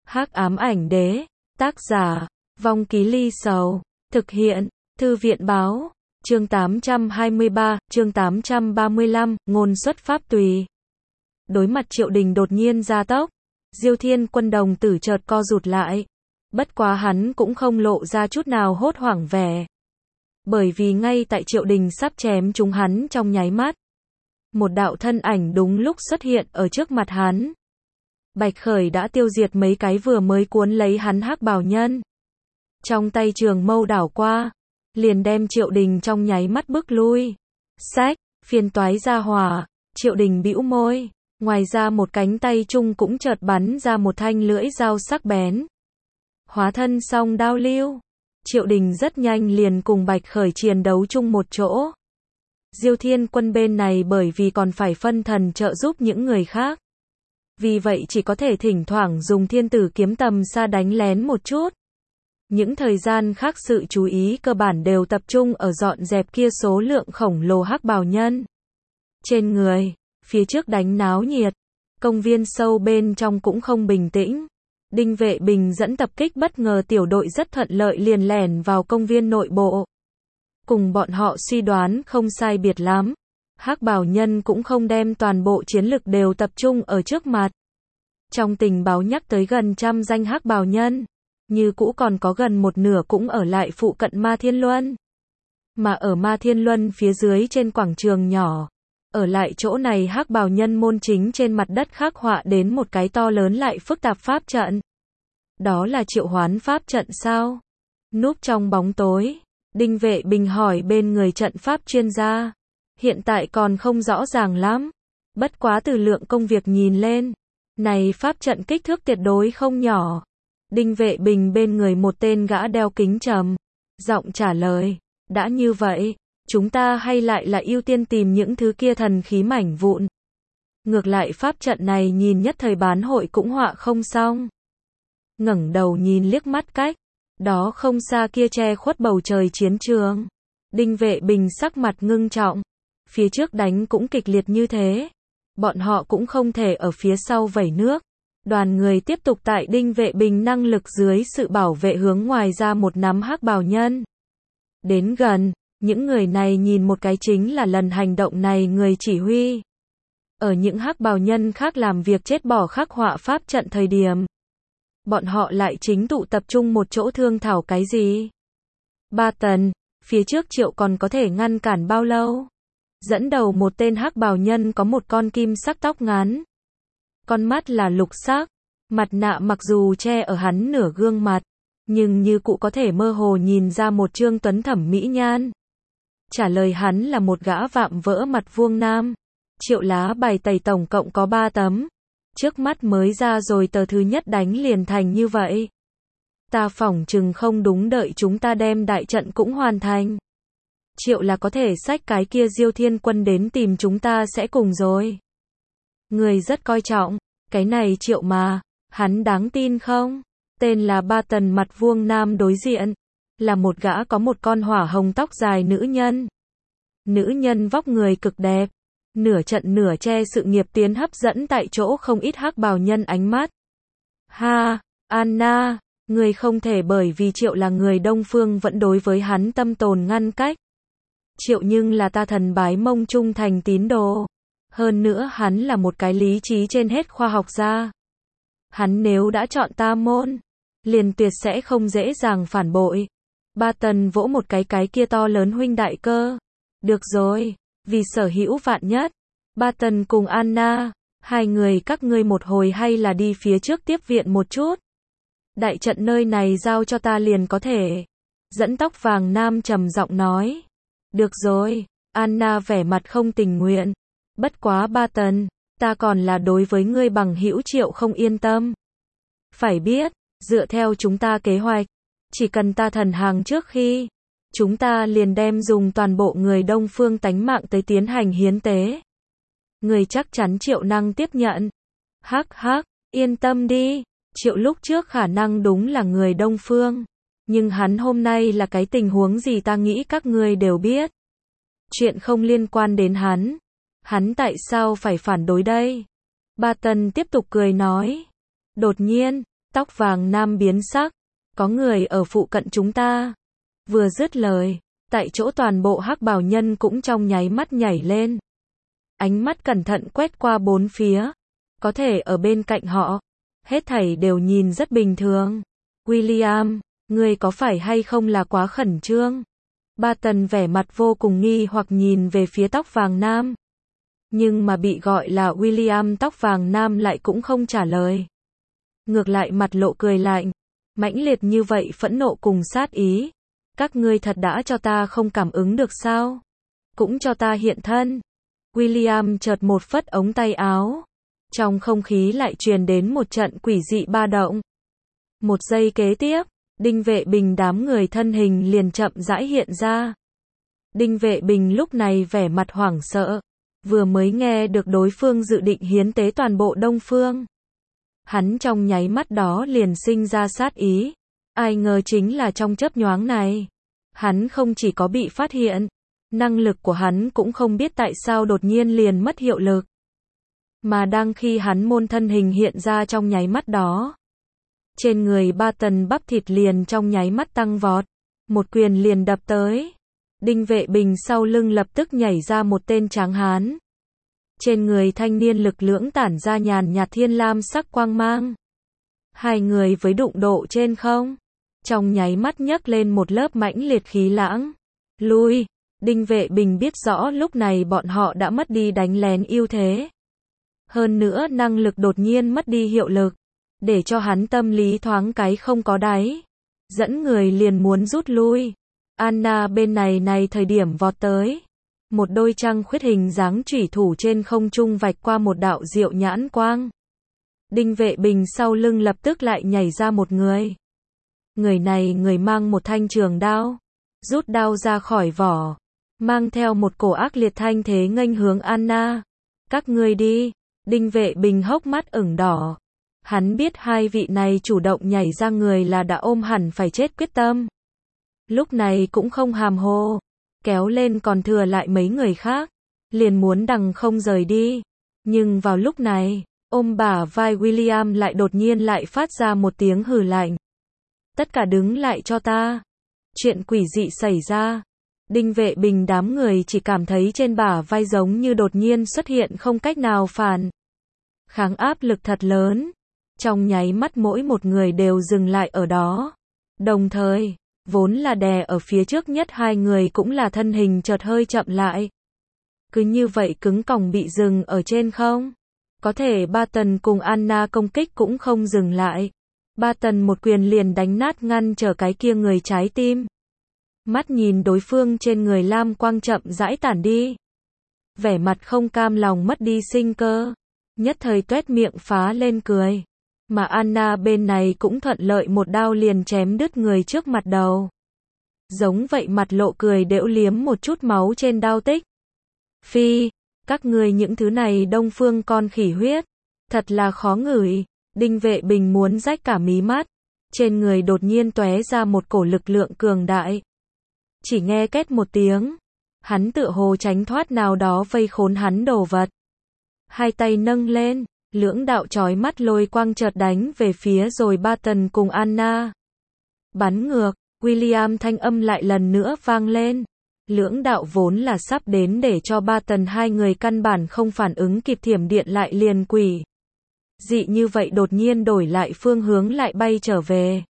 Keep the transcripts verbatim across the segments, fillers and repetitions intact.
Hắc ám ảnh đế, tác giả, Vong Ký Ly Sầu, thực hiện, Thư viện báo, chương tám trăm hai mươi ba, chương tám trăm ba mươi lăm, ngôn xuất pháp tùy. Đối mặt Triệu Đình đột nhiên gia tốc, Diêu Thiên Quân đồng tử chợt co rụt lại. Bất quá hắn cũng không lộ ra chút nào hốt hoảng vẻ. Bởi vì ngay tại Triệu Đình sắp chém trúng hắn trong nháy mắt, một đạo thân ảnh đúng lúc xuất hiện ở trước mặt hắn. Bạch Khởi đã tiêu diệt mấy cái vừa mới cuốn lấy hắn hắc bào nhân. Trong tay trường mâu đảo qua, liền đem Triệu Đình trong nháy mắt bước lui. Xách, phiền toái ra hỏa, Triệu Đình bĩu môi. Ngoài ra một cánh tay chung cũng chợt bắn ra một thanh lưỡi dao sắc bén. Hóa thân song đao lưu. Triệu Đình rất nhanh liền cùng Bạch Khởi chiến đấu chung một chỗ. Diêu Thiên Quân bên này bởi vì còn phải phân thần trợ giúp những người khác. Vì vậy chỉ có thể thỉnh thoảng dùng thiên tử kiếm tầm xa đánh lén một chút. Những thời gian khác sự chú ý cơ bản đều tập trung ở dọn dẹp kia số lượng khổng lồ hắc bào nhân. Trên người, phía trước đánh náo nhiệt, công viên sâu bên trong cũng không bình tĩnh. Đinh Vệ Bình dẫn tập kích bất ngờ tiểu đội rất thuận lợi liền lẻn vào công viên nội bộ. Cùng bọn họ suy đoán không sai biệt lắm. Hắc bào nhân cũng không đem toàn bộ chiến lực đều tập trung ở trước mặt. Trong tình báo nhắc tới gần trăm danh hắc bào nhân, như cũ còn có gần một nửa cũng ở lại phụ cận Ma Thiên Luân. Mà ở Ma Thiên Luân phía dưới trên quảng trường nhỏ, ở lại chỗ này hắc bào nhân môn chính trên mặt đất khắc họa đến một cái to lớn lại phức tạp pháp trận. Đó là triệu hoán pháp trận sao? Núp trong bóng tối, Đinh Vệ Bình hỏi bên người trận pháp chuyên gia. Hiện tại còn không rõ ràng lắm. Bất quá từ lượng công việc nhìn lên, này pháp trận kích thước tuyệt đối không nhỏ. Đinh Vệ Bình bên người một tên gã đeo kính trầm giọng trả lời, đã như vậy, chúng ta hay lại là ưu tiên tìm những thứ kia thần khí mảnh vụn. Ngược lại pháp trận này nhìn nhất thời bán hội cũng họa không xong. Ngẩng đầu nhìn liếc mắt cách đó không xa kia che khuất bầu trời chiến trường. Đinh Vệ Bình sắc mặt ngưng trọng. Phía trước đánh cũng kịch liệt như thế, bọn họ cũng không thể ở phía sau vẩy nước. Đoàn người tiếp tục tại Đinh Vệ Bình năng lực dưới sự bảo vệ hướng ngoài ra một nắm hắc bào nhân. Đến gần, những người này nhìn một cái chính là lần hành động này người chỉ huy. Ở những hắc bào nhân khác làm việc chết bỏ khắc họa pháp trận thời điểm, bọn họ lại chính tụ tập trung một chỗ thương thảo cái gì. Ba tần, phía trước Triệu còn có thể ngăn cản bao lâu? Dẫn đầu một tên hắc bào nhân có một con kim sắc tóc ngắn. Con mắt là lục sắc, mặt nạ mặc dù che ở hắn nửa gương mặt, nhưng như cụ có thể mơ hồ nhìn ra một trương tuấn thẩm mỹ nhan. Trả lời hắn là một gã vạm vỡ mặt vuông nam. Triệu lá bài tẩy tổng cộng có ba tấm. Trước mắt mới ra rồi tờ thứ nhất đánh liền thành như vậy. Ta phỏng chừng không đúng đợi chúng ta đem đại trận cũng hoàn thành. Triệu là có thể xách cái kia Diêu Thiên Quân đến tìm chúng ta sẽ cùng rồi. Người rất coi trọng, cái này Triệu mà, hắn đáng tin không? Tên là Ba Tần mặt vuông nam đối diện, là một gã có một con hỏa hồng tóc dài nữ nhân. Nữ nhân vóc người cực đẹp, nửa trận nửa che sự nghiệp tiến hấp dẫn tại chỗ không ít hắc bào nhân ánh mắt. Ha, Anna, người không thể bởi vì Triệu là người Đông Phương vẫn đối với hắn tâm tồn ngăn cách. Triệu nhưng là ta thần bái mông trung thành tín đồ. Hơn nữa hắn là một cái lý trí trên hết khoa học gia. Hắn nếu đã chọn ta môn, liền tuyệt sẽ không dễ dàng phản bội. Ba Tần vỗ một cái cái kia to lớn huynh đại cơ. Được rồi, vì sở hữu vạn nhất. Ba Tần cùng Anna, hai người các ngươi một hồi hay là đi phía trước tiếp viện một chút. Đại trận nơi này giao cho ta liền có thể. Dẫn tóc vàng nam trầm giọng nói. Được rồi, Anna vẻ mặt không tình nguyện. Bất quá Ba Tần, ta còn là đối với ngươi bằng hữu Triệu không yên tâm. Phải biết, dựa theo chúng ta kế hoạch, chỉ cần ta thần hàng trước khi, chúng ta liền đem dùng toàn bộ người Đông Phương tánh mạng tới tiến hành hiến tế. Người chắc chắn Triệu năng tiếp nhận. Hắc hắc, yên tâm đi, Triệu lúc trước khả năng đúng là người Đông Phương. Nhưng hắn hôm nay là cái tình huống gì ta nghĩ các ngươi đều biết. Chuyện không liên quan đến hắn. Hắn tại sao phải phản đối đây? Ba Tần tiếp tục cười nói. Đột nhiên, Tóc vàng nam biến sắc. Có người ở phụ cận chúng ta. Vừa dứt lời, tại chỗ toàn bộ hắc bào nhân cũng trong nháy mắt nhảy lên. Ánh mắt cẩn thận quét qua bốn phía. Có thể ở bên cạnh họ, hết thảy đều nhìn rất bình thường. William, ngươi có phải hay không là quá khẩn trương? Barton vẻ mặt vô cùng nghi hoặc nhìn về phía tóc vàng nam. Nhưng mà bị gọi là William tóc vàng nam lại cũng không trả lời. Ngược lại mặt lộ cười lạnh, mãnh liệt như vậy phẫn nộ cùng sát ý. Các ngươi thật đã cho ta không cảm ứng được sao? Cũng cho ta hiện thân. William chợt một phất ống tay áo. Trong không khí lại truyền đến một trận quỷ dị ba động. Một giây kế tiếp, Đinh Vệ Bình đám người thân hình liền chậm rãi hiện ra. Đinh Vệ Bình lúc này vẻ mặt hoảng sợ. Vừa mới nghe được đối phương dự định hiến tế toàn bộ Đông Phương. Hắn trong nháy mắt đó liền sinh ra sát ý. Ai ngờ chính là trong chớp nhoáng này. Hắn không chỉ có bị phát hiện. Năng lực của hắn cũng không biết tại sao đột nhiên liền mất hiệu lực. Mà đang khi hắn môn thân hình hiện ra trong nháy mắt đó. Trên người Barton bắp thịt liền trong nháy mắt tăng vọt. Một quyền liền đập tới. Đinh Vệ Bình sau lưng lập tức nhảy ra một tên tráng hán. Trên người thanh niên lực lưỡng tản ra nhàn nhạt thiên lam sắc quang mang. Hai người với đụng độ trên không. Trong nháy mắt nhấc lên một lớp mãnh liệt khí lãng. Lui. Đinh Vệ Bình biết rõ lúc này bọn họ đã mất đi đánh lén ưu thế. Hơn nữa năng lực đột nhiên mất đi hiệu lực. Để cho hắn tâm lý thoáng cái không có đáy. Dẫn người liền muốn rút lui. Anna bên này này thời điểm vọt tới. Một đôi trăng khuyết hình dáng chủy thủ trên không trung vạch qua một đạo diệu nhãn quang. Đinh Vệ Bình sau lưng lập tức lại nhảy ra một người. Người này người mang một thanh trường đao. Rút đao ra khỏi vỏ. Mang theo một cổ ác liệt thanh thế nghênh hướng Anna. Các ngươi đi. Đinh Vệ Bình hốc mắt ửng đỏ. Hắn biết hai vị này chủ động nhảy ra người là đã ôm hẳn phải chết quyết tâm. Lúc này cũng không hàm hồ. Kéo lên còn thừa lại mấy người khác. Liền muốn đằng không rời đi. Nhưng vào lúc này, ôm bả vai William lại đột nhiên lại phát ra một tiếng hừ lạnh. Tất cả đứng lại cho ta. Chuyện quỷ dị xảy ra. Đinh Vệ Bình đám người chỉ cảm thấy trên bả vai giống như đột nhiên xuất hiện không cách nào phản kháng áp lực thật lớn. Trong nháy mắt mỗi một người đều dừng lại ở đó. Đồng thời, vốn là đè ở phía trước nhất hai người cũng là thân hình chợt hơi chậm lại. Cứ như vậy cứng còng bị dừng ở trên không. Có thể Barton cùng Anna công kích cũng không dừng lại. Barton một quyền liền đánh nát ngăn trở cái kia người trái tim. Mắt nhìn đối phương trên người lam quang chậm rãi tản đi. Vẻ mặt không cam lòng mất đi sinh cơ. Nhất thời tuét miệng phá lên cười. Mà Anna bên này cũng thuận lợi một đao liền chém đứt người trước mặt đầu. Giống vậy mặt lộ cười đễu liếm một chút máu trên đao tích. Phi, các ngươi những thứ này Đông Phương con khỉ huyết. Thật là khó ngửi. Đinh Vệ Bình muốn rách cả mí mắt. Trên người đột nhiên tóe ra một cổ lực lượng cường đại. Chỉ nghe két một tiếng. Hắn tựa hồ tránh thoát nào đó vây khốn hắn đồ vật. Hai tay nâng lên. Lưỡng đạo chói mắt lôi quang chợt đánh về phía rồi Barton cùng Anna. Bắn ngược, William thanh âm lại lần nữa vang lên. Lưỡng đạo vốn là sắp đến để cho Barton hai người căn bản không phản ứng kịp thiểm điện lại liền quỷ. Dị như vậy đột nhiên đổi lại phương hướng lại bay trở về.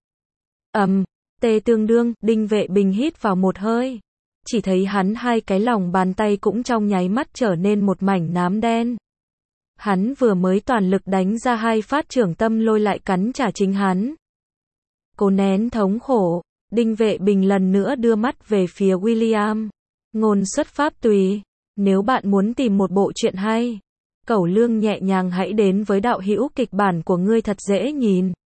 Ầm, tê tương đương, Đinh Vệ Bình hít vào một hơi. Chỉ thấy hắn hai cái lòng bàn tay cũng trong nháy mắt trở nên một mảnh nám đen. Hắn vừa mới toàn lực đánh ra hai phát trưởng tâm lôi lại cắn trả chính hắn. Cố nén thống khổ, Đinh Vệ Bình lần nữa đưa mắt về phía William. Ngôn xuất pháp tùy. Nếu bạn muốn tìm một bộ truyện hay, Cẩu Lương nhẹ nhàng hãy đến với đạo hữu kịch bản của ngươi thật dễ nhìn.